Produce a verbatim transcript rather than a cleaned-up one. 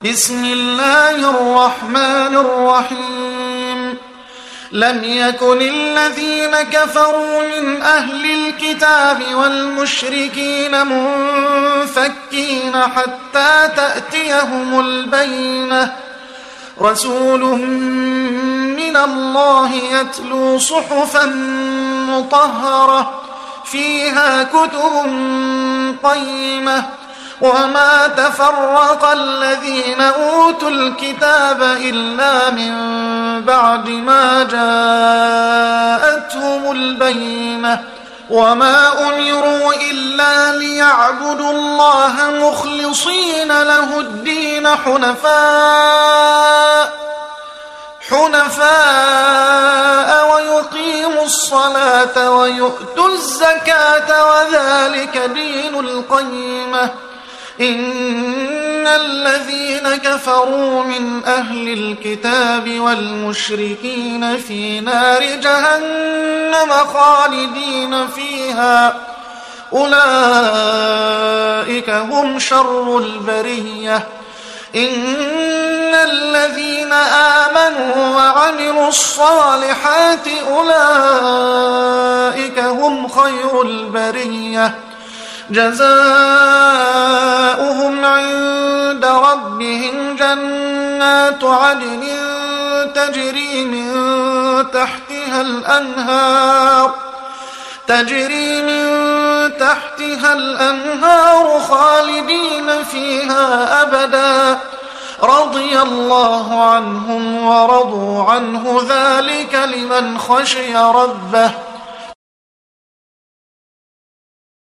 بسم الله الرحمن الرحيم لم يكن الذين كفروا من أهل الكتاب والمشركين منفكين حتى تأتيهم البينة رسول من الله يتلو صحفا مطهرة فيها كتب قيمة وما تفرق الذين أوتوا الكتاب إلا من بعد ما جاءتهم البينة وما أمروا إلا ليعبدوا الله مخلصين له الدين حنفاء حنفاء ويقيموا الصلاة ويؤتوا الزكاة وذلك دين القيمة إن الذين كفروا من أهل الكتاب والمشركين في نار جهنم خالدين فيها أولئك هم شر البرية إن الذين آمنوا وعملوا الصالحات أولئك هم خير البرية جزاؤهم عند ربهم جنات عدن تجري من تحتها الأنهار تجري من تحتها الأنهار خالدين فيها أبدا رضي الله عنهم ورضوا عنه ذلك لمن خشي ربه